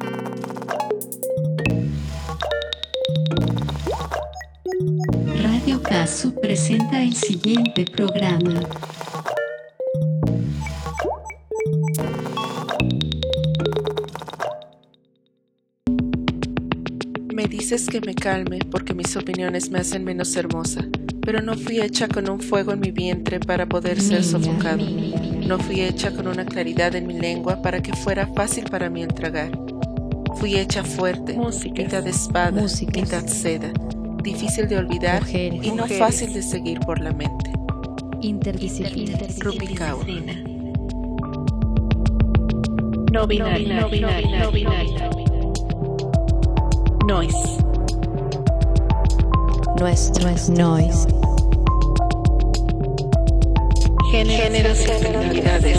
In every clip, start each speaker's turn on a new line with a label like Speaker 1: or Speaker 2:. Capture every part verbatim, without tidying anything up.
Speaker 1: Radio Casu presenta el siguiente programa.
Speaker 2: Me dices que me calme porque mis opiniones me hacen menos hermosa, pero no fui hecha con un fuego en mi vientre para poder ser sofocado. No fui hecha con una claridad en mi lengua para que fuera fácil para mí el tragar. Fui hecha fuerte, músicas, mitad espada, músicas, mitad seda, difícil de olvidar mujeres, y no mujeres. Fácil de seguir por la mente.
Speaker 3: Interdisciplinaria.
Speaker 2: Rupicawa.
Speaker 3: No binario, no binario, no binario. Noise.
Speaker 4: Nuestro es noise.
Speaker 2: Géneros y finalidades.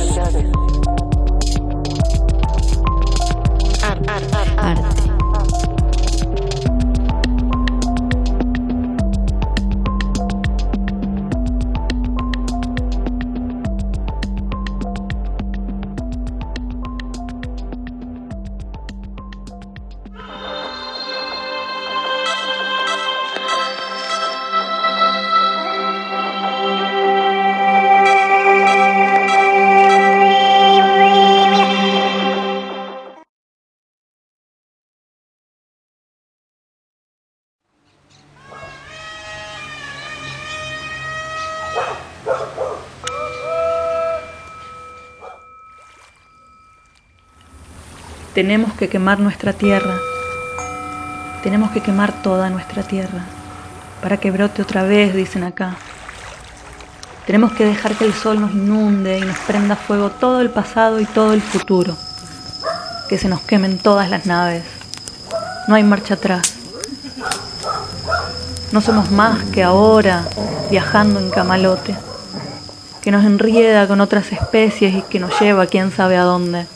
Speaker 2: Arte.
Speaker 4: Arte. Arte.
Speaker 5: Tenemos que quemar nuestra tierra, tenemos que quemar toda nuestra tierra, para que brote otra vez, dicen acá. Tenemos que dejar que el sol nos inunde y nos prenda fuego todo el pasado y todo el futuro, que se nos quemen todas las naves, no hay marcha atrás. No somos más que ahora viajando en camalote, que nos enrieda con otras especies y que nos lleva quién sabe a dónde.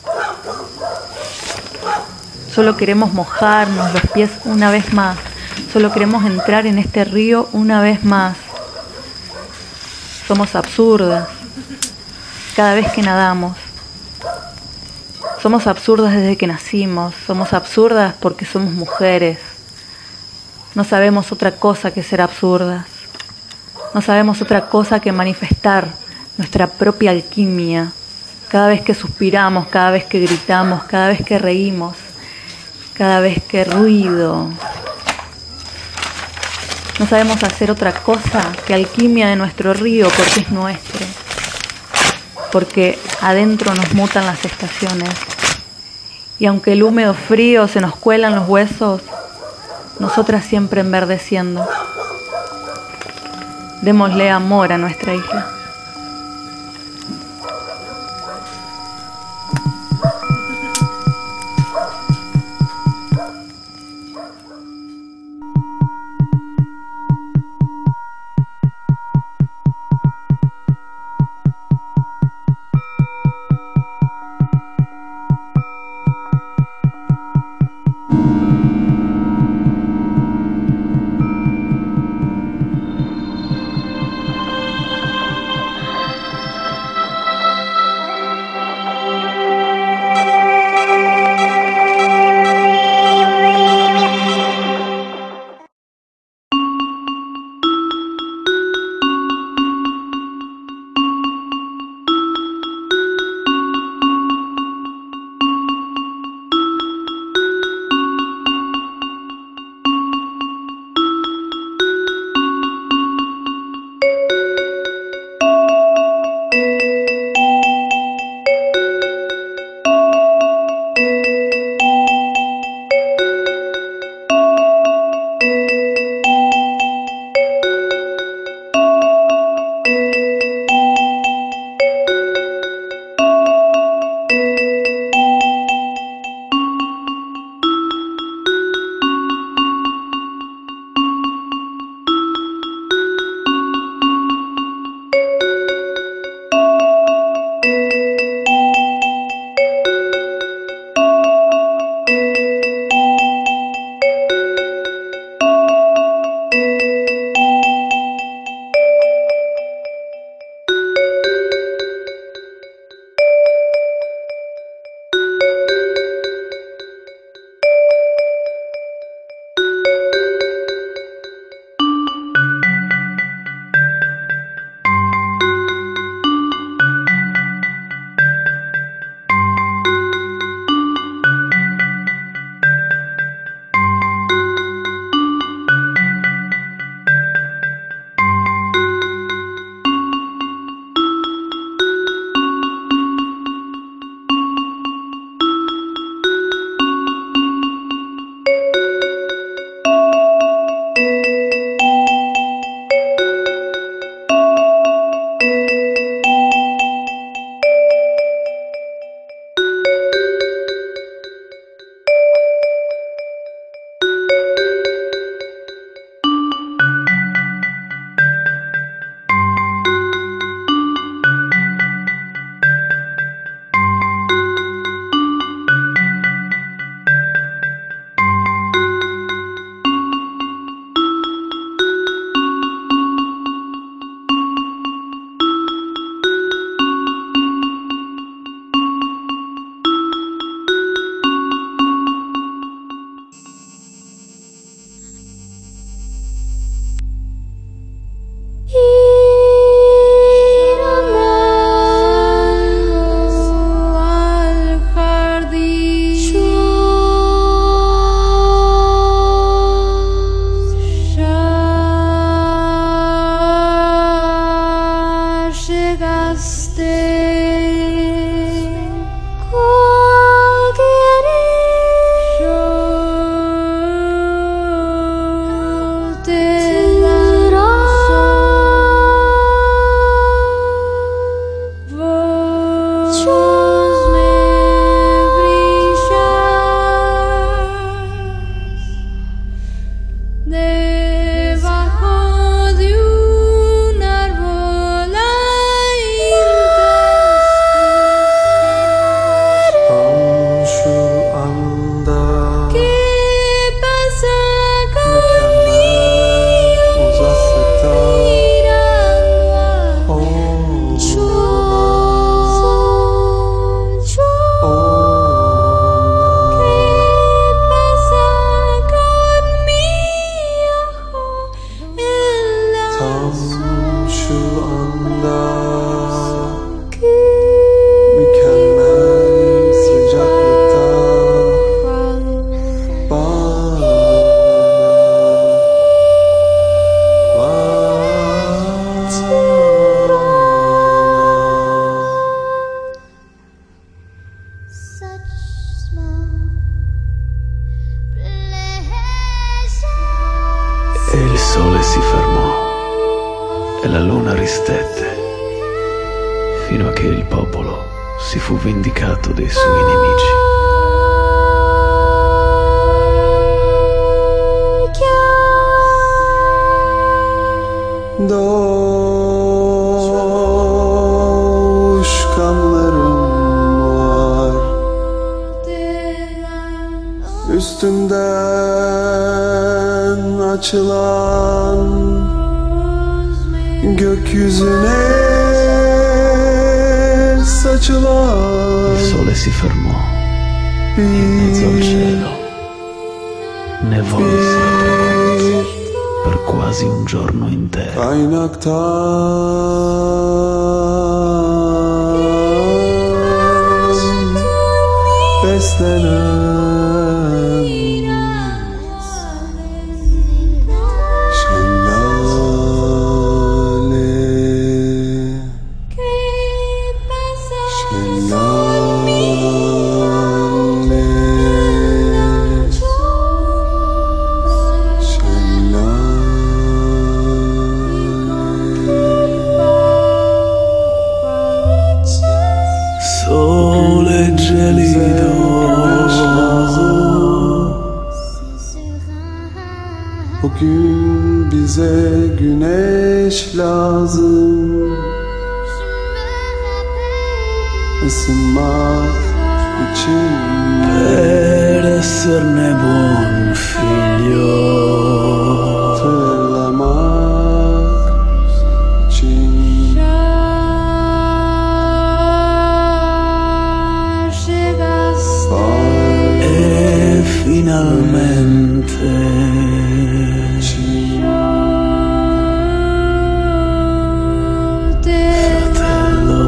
Speaker 5: Solo queremos mojarnos los pies una vez más. Solo queremos entrar en este río una vez más. Somos absurdas cada vez que nadamos. Somos absurdas desde que nacimos. Somos absurdas porque somos mujeres. No sabemos otra cosa que ser absurdas. No sabemos otra cosa que manifestar nuestra propia alquimia. Cada vez que suspiramos, cada vez que gritamos, cada vez que reímos. Cada vez que ruido. No sabemos hacer otra cosa que alquimia de nuestro río porque es nuestro. Porque adentro nos mutan las estaciones. Y aunque el húmedo frío se nos cuela en los huesos, nosotras siempre enverdeciendo. Démosle amor a nuestra isla.
Speaker 6: E il sole si fermò e la luna ristette fino a che il popolo si fu vendicato dei suoi nemici.
Speaker 7: Doğuşkanlarım var, üstünden açılan gökyüzüne saçılan.
Speaker 6: Il sole si fermò in mezzo al cielo, ne volse per quasi un giorno intero.
Speaker 7: Kaynaktan beslenen şelale, şelale,
Speaker 6: Sole gelido,
Speaker 7: bugün bize güneş lazım, ısınmak için.
Speaker 6: per esserne buon figlio.
Speaker 7: Hatırlamak için.
Speaker 6: E finalmente fratello,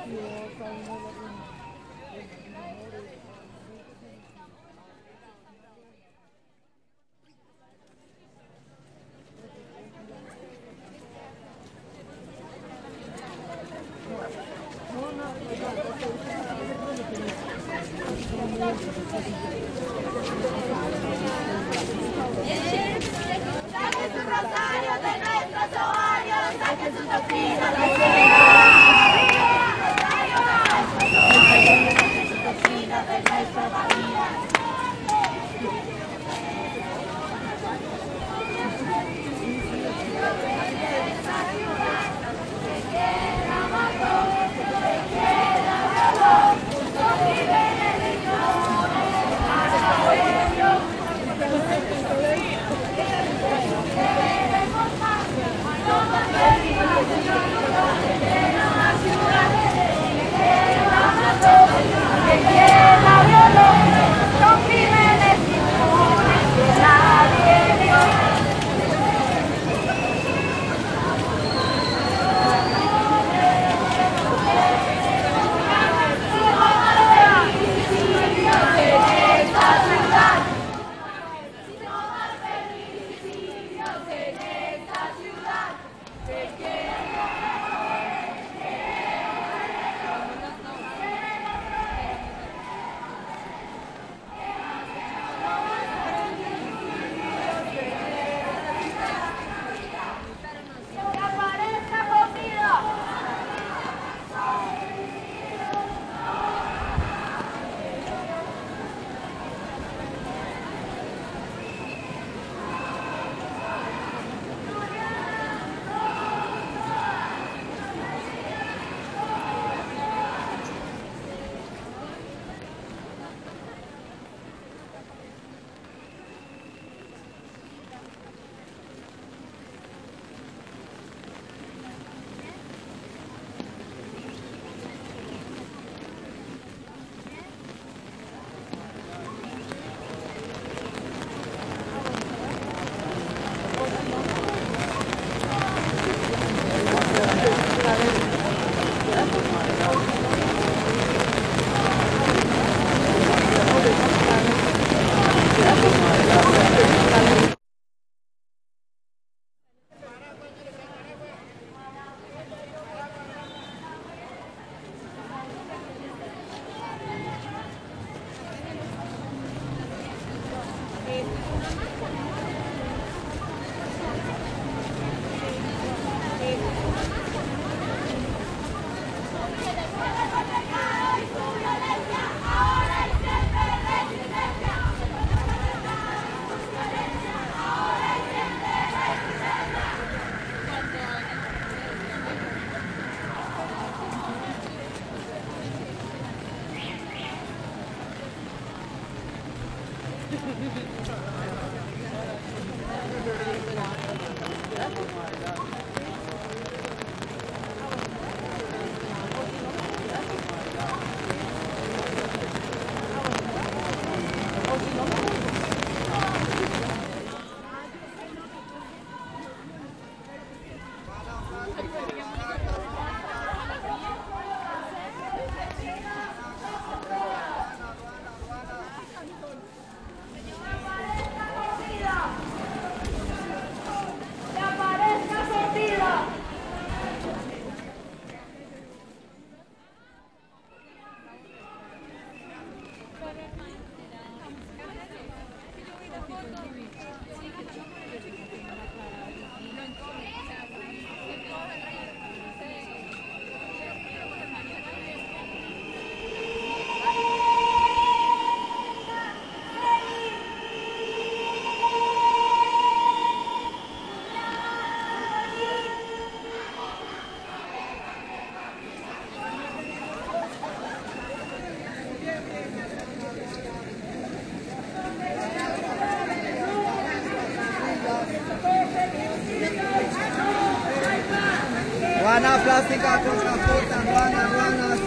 Speaker 8: Ruana plástica con capota, ruana, ruanas.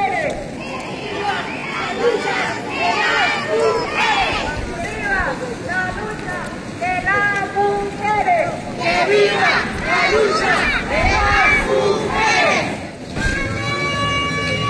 Speaker 9: ¡Viva la lucha de las mujeres! ¡Viva la lucha de las mujeres! ¡Que viva la lucha de las mujeres!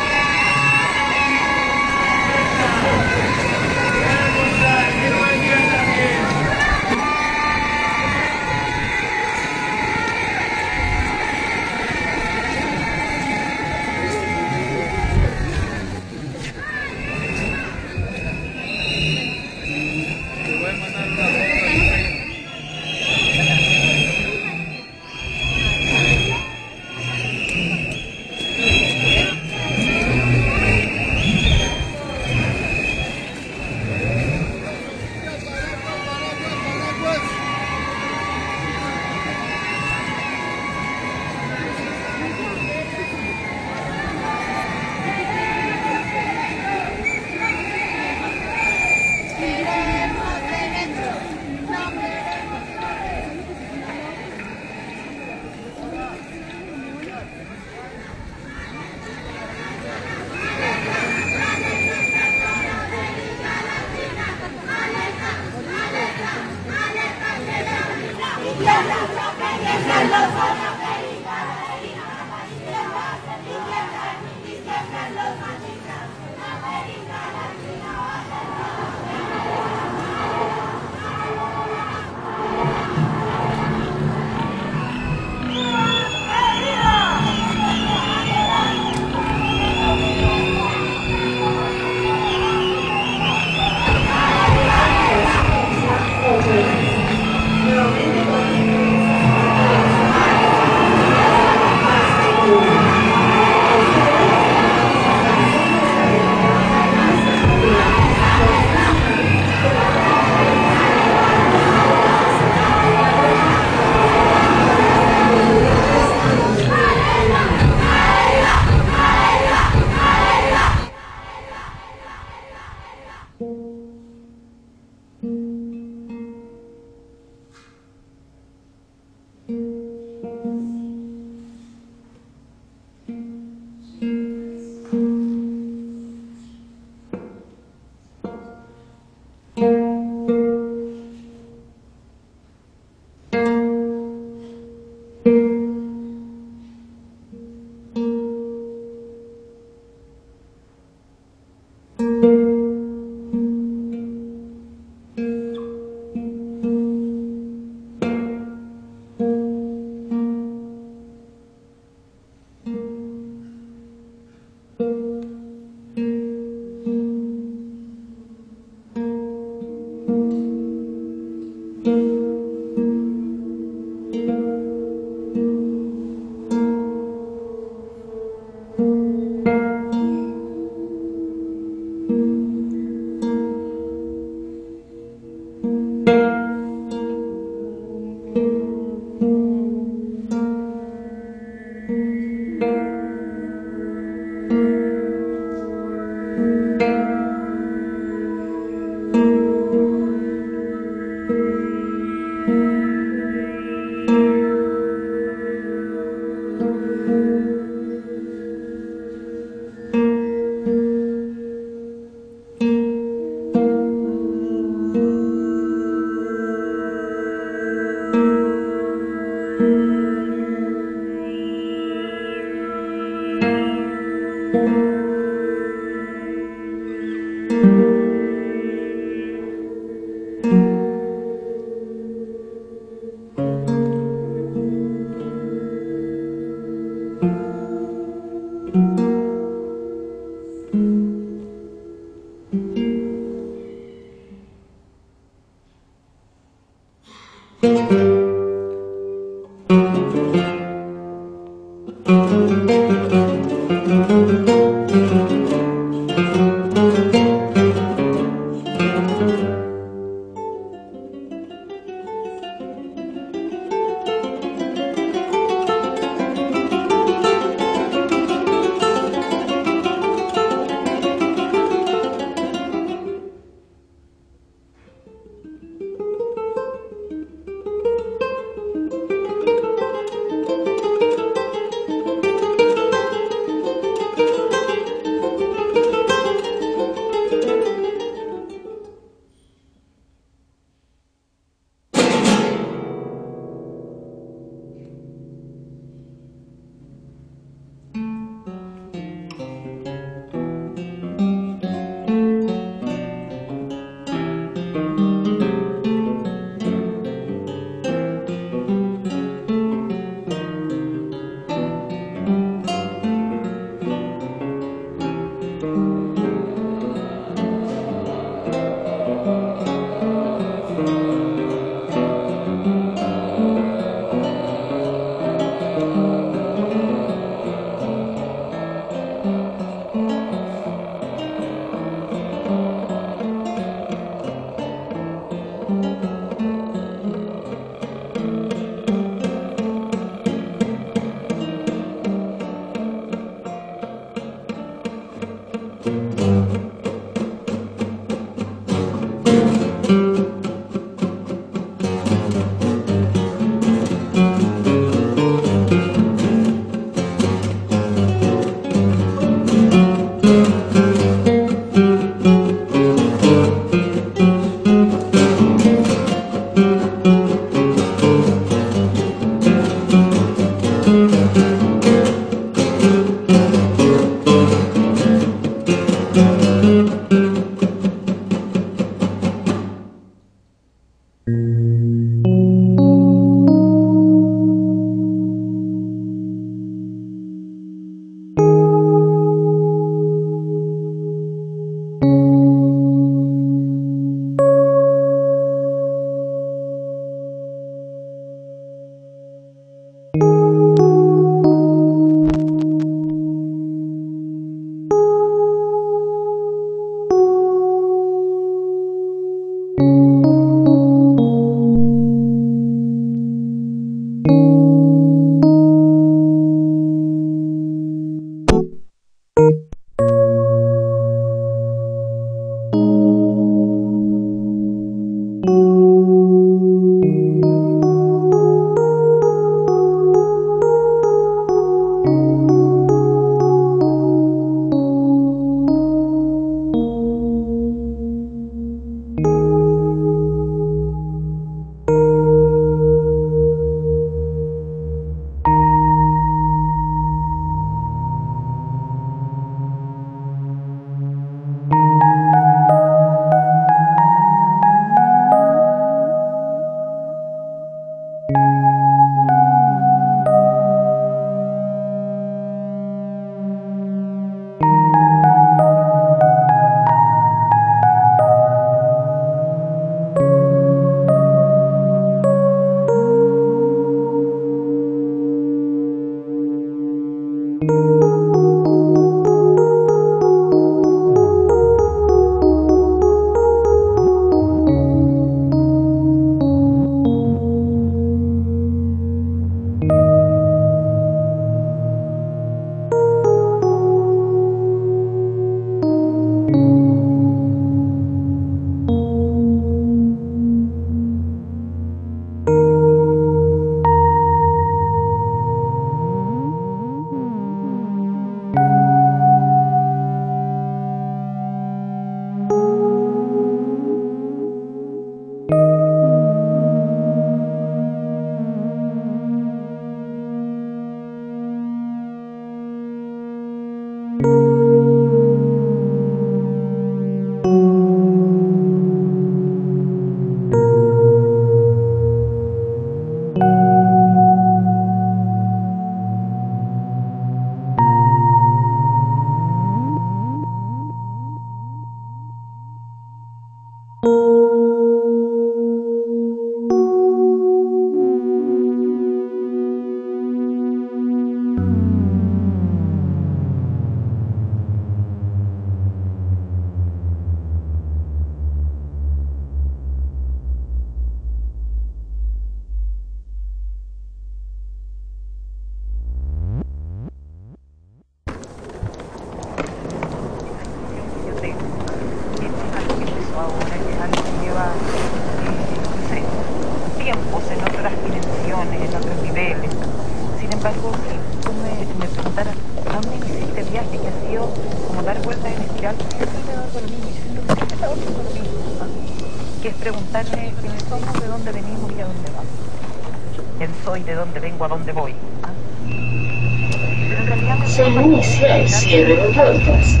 Speaker 10: Se inicia el cierre de puertas.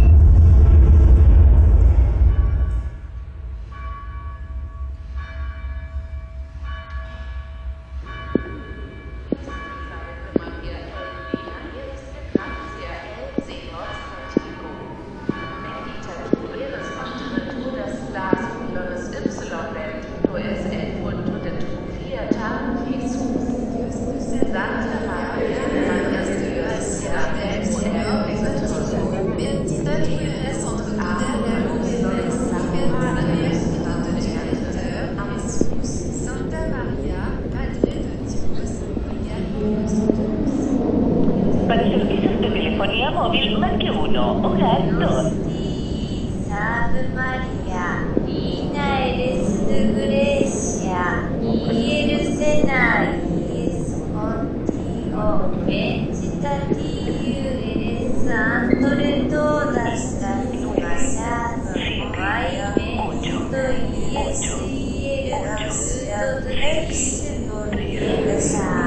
Speaker 11: Para servicios de telefonía móvil, marque uno. Hogar dos.
Speaker 12: Ave María, llena eres de gracia, y el Señor es contigo. Bendita tú eres, santo de todas las mujeres. Ay, bendito eres, y el fruto de tu vientre,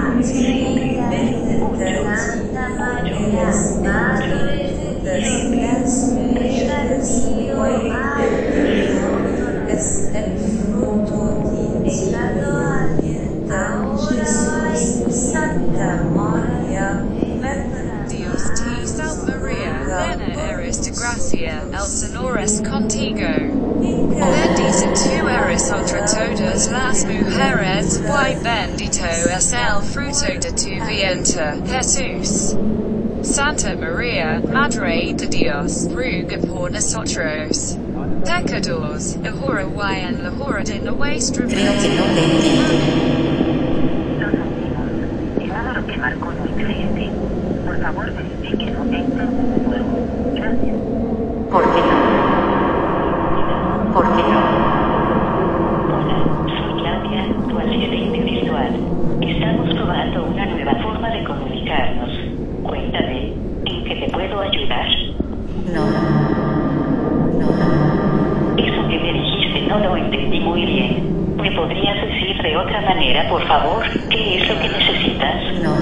Speaker 12: Santa María, Madre de Dios, ruega por nosotros, es el fruto de pecado, ahora y Santa María,
Speaker 13: Dios te salve María, llena eres de gracia, el Señor es contigo. Bendita tú eres entre todas las mujeres, y bendito es el fruto de tu vientre, Jesús. Santa María, Madre de Dios, ruega por nosotros pecadores, ahora y en la hora de nuestra muerte.
Speaker 10: Creo que no te entiendo.
Speaker 11: Lo sentimos. El número que marcó no existe. Por favor, verifique su texto de nuevo. Gracias.
Speaker 10: ¿Por qué no? ¿Por qué no?
Speaker 11: Hola, soy Claudia, tu asistente virtual. Estamos probando una nueva forma de comunicarnos. Cuéntame, ¿en qué te puedo ayudar?
Speaker 10: No. No.
Speaker 11: Eso que me dijiste no lo entendí muy bien. ¿Me podrías decir de otra manera, por favor, qué es lo que necesitas?
Speaker 10: No.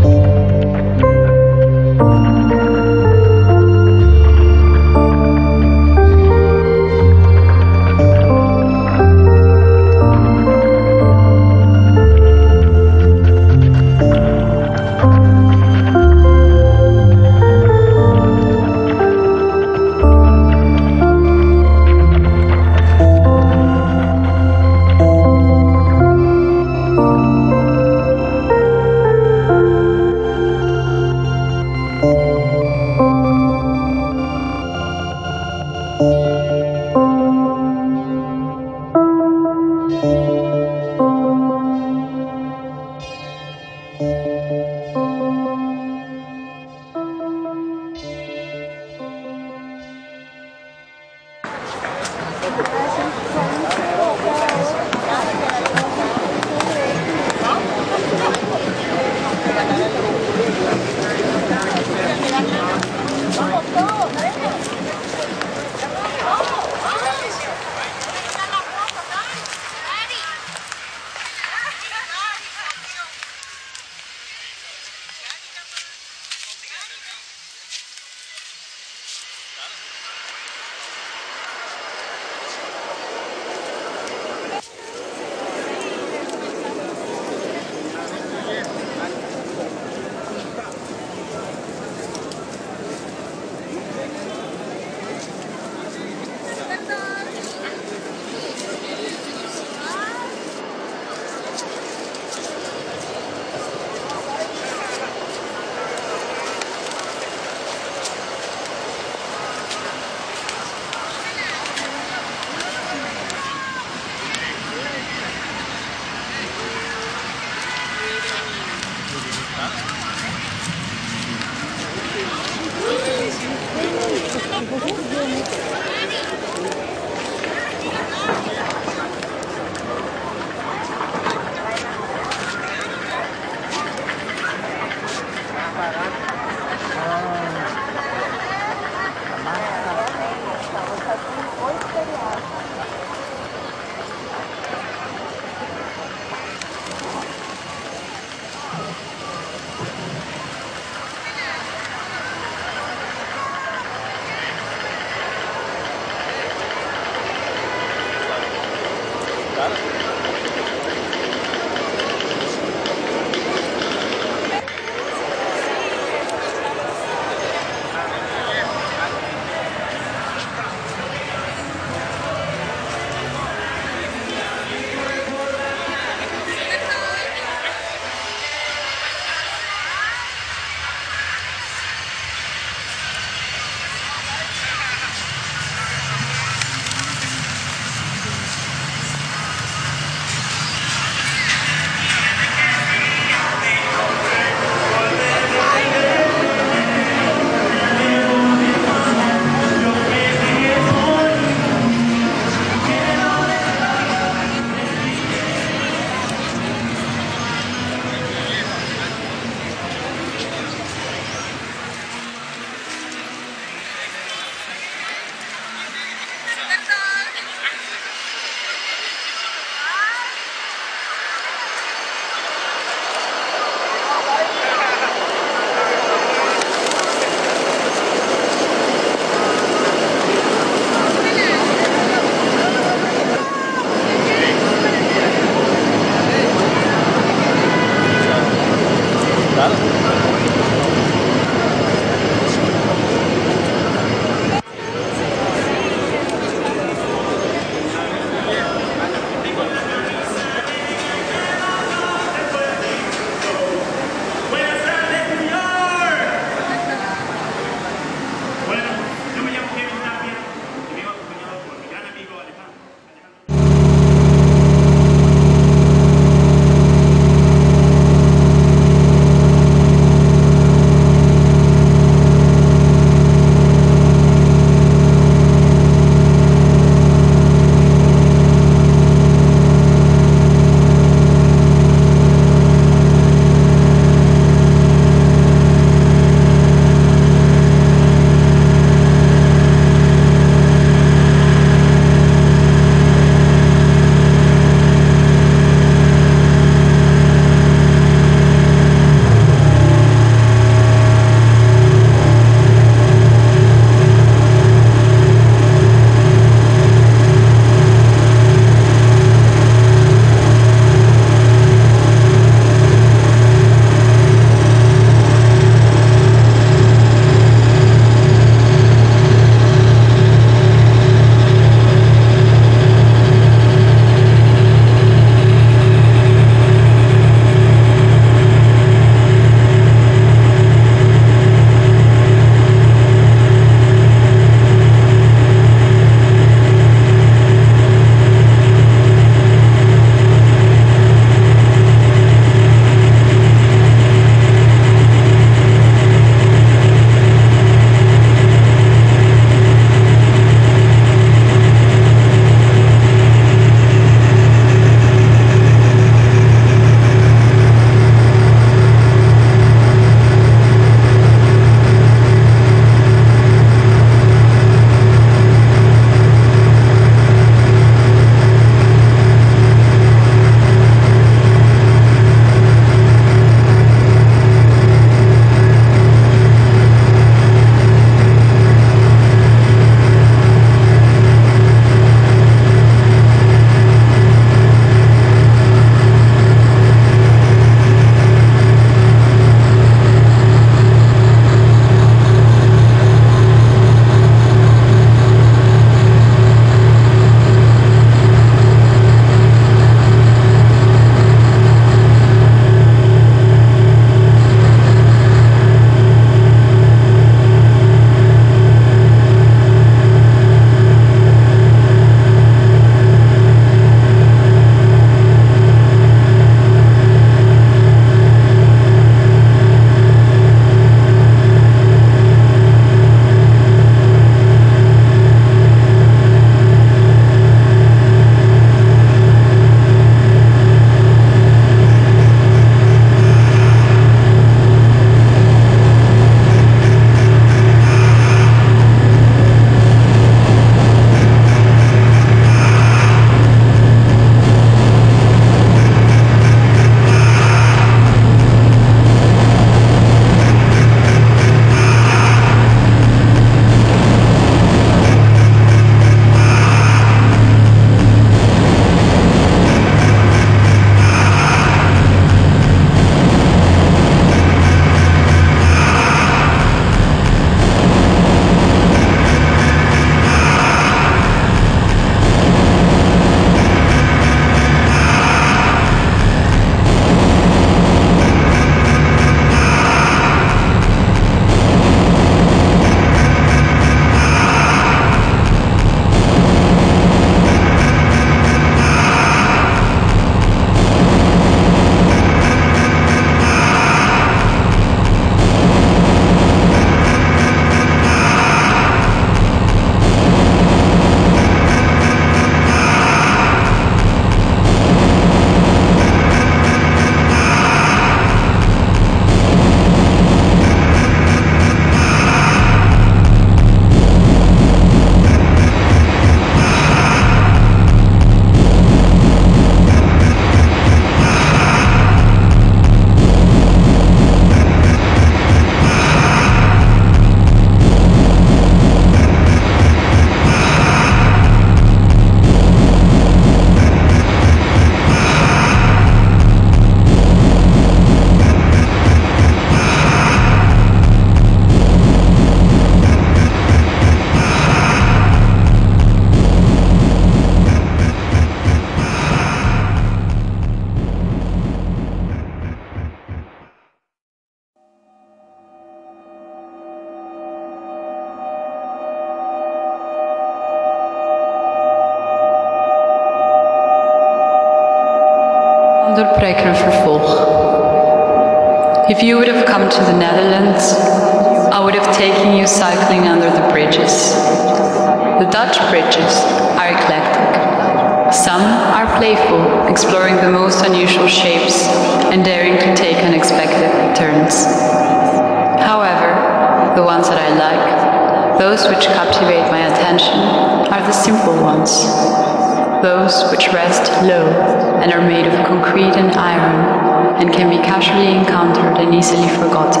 Speaker 14: Doorbreker vervolg. If you would have come to the Netherlands, I would have taken you cycling under the bridges. The Dutch bridges are eclectic. Some are playful, exploring the most unusual shapes and daring to take unexpected turns. However, the ones that I like, those which captivate my attention, are the simple ones. Those which rest low and are made of concrete and iron and can be casually encountered and easily forgotten.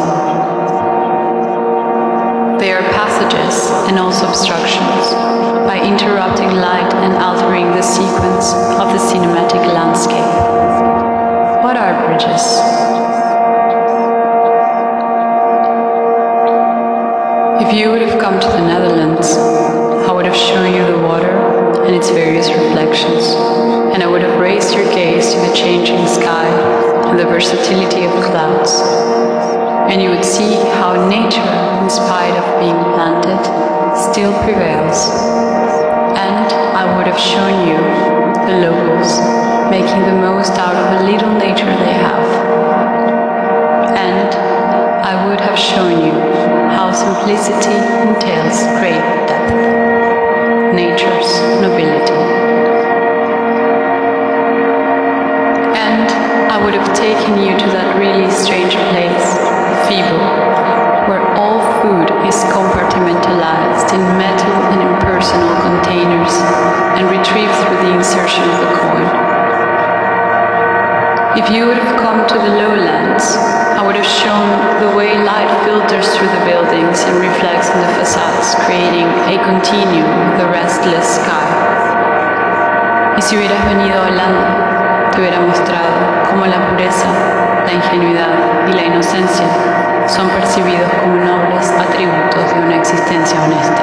Speaker 14: They are passages and also obstructions, by interrupting light and altering the sequence of the cinematic landscape. What are bridges? If you would have come to the Netherlands, I would have shown you the water and its various reflections, and I would have raised your gaze to the changing sky and the versatility of clouds. And you would see how nature, in spite of being planted, still prevails. And I would have shown you the locals, making the most out of the little nature they have. And I would have shown you how simplicity entails great depth, nature's nobility. And I would have taken you to that really strange place, Fibo, where all food is compartmentalized in metal and impersonal containers and retrieved through the insertion of the coin. If you would have come to the lowlands, I would have shown the way light filters through the buildings and reflects on the facades, creating a continuum with the restless sky. Y si hubieras venido a Holanda, te hubiera mostrado cómo la pureza, la ingenuidad y la inocencia son percibidos como nobles atributos de una existencia honesta.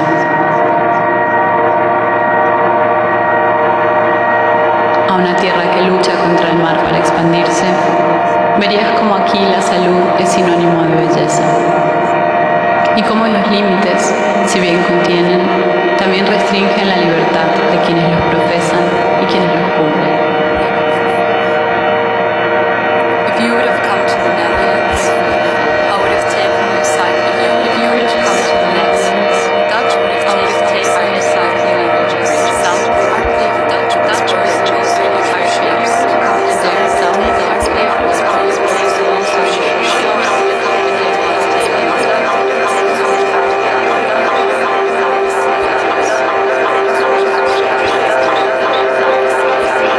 Speaker 14: A una tierra que lucha contra el mar para expandirse, verías como aquí la salud es sinónimo de belleza. Y como los límites, si bien contienen, también restringen la libertad de quienes los profesan y quienes los cumplen. If you would have come to the Netherlands, I would have taken you cycling. If you would have come to the Netherlands, Dutch would have taken you cycling on the bridges. Some are playful Dutch Dutch bridges are shapes, and there are some that are playful Dutch bridges also shapes.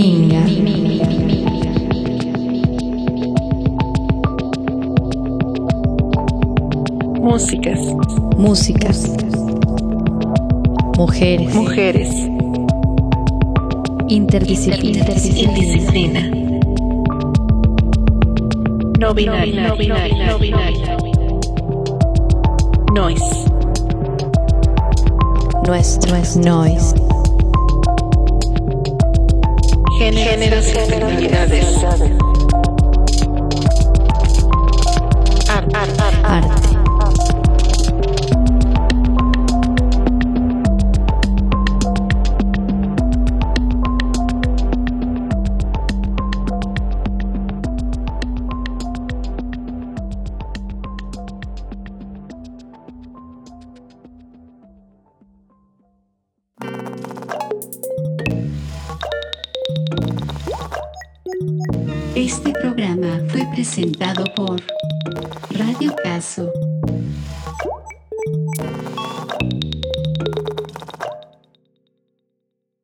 Speaker 4: Minga.
Speaker 3: Músicas.
Speaker 4: Músicas. Mujeres.
Speaker 3: Mujeres.
Speaker 4: Interdisciplina.
Speaker 3: Indisciplina. No binario. No binario. No binario. Noise.
Speaker 4: Nuestro es noise.
Speaker 3: Géneros y personalidades. Arte.
Speaker 4: Arte.
Speaker 1: Este programa fue presentado por Radio Caso.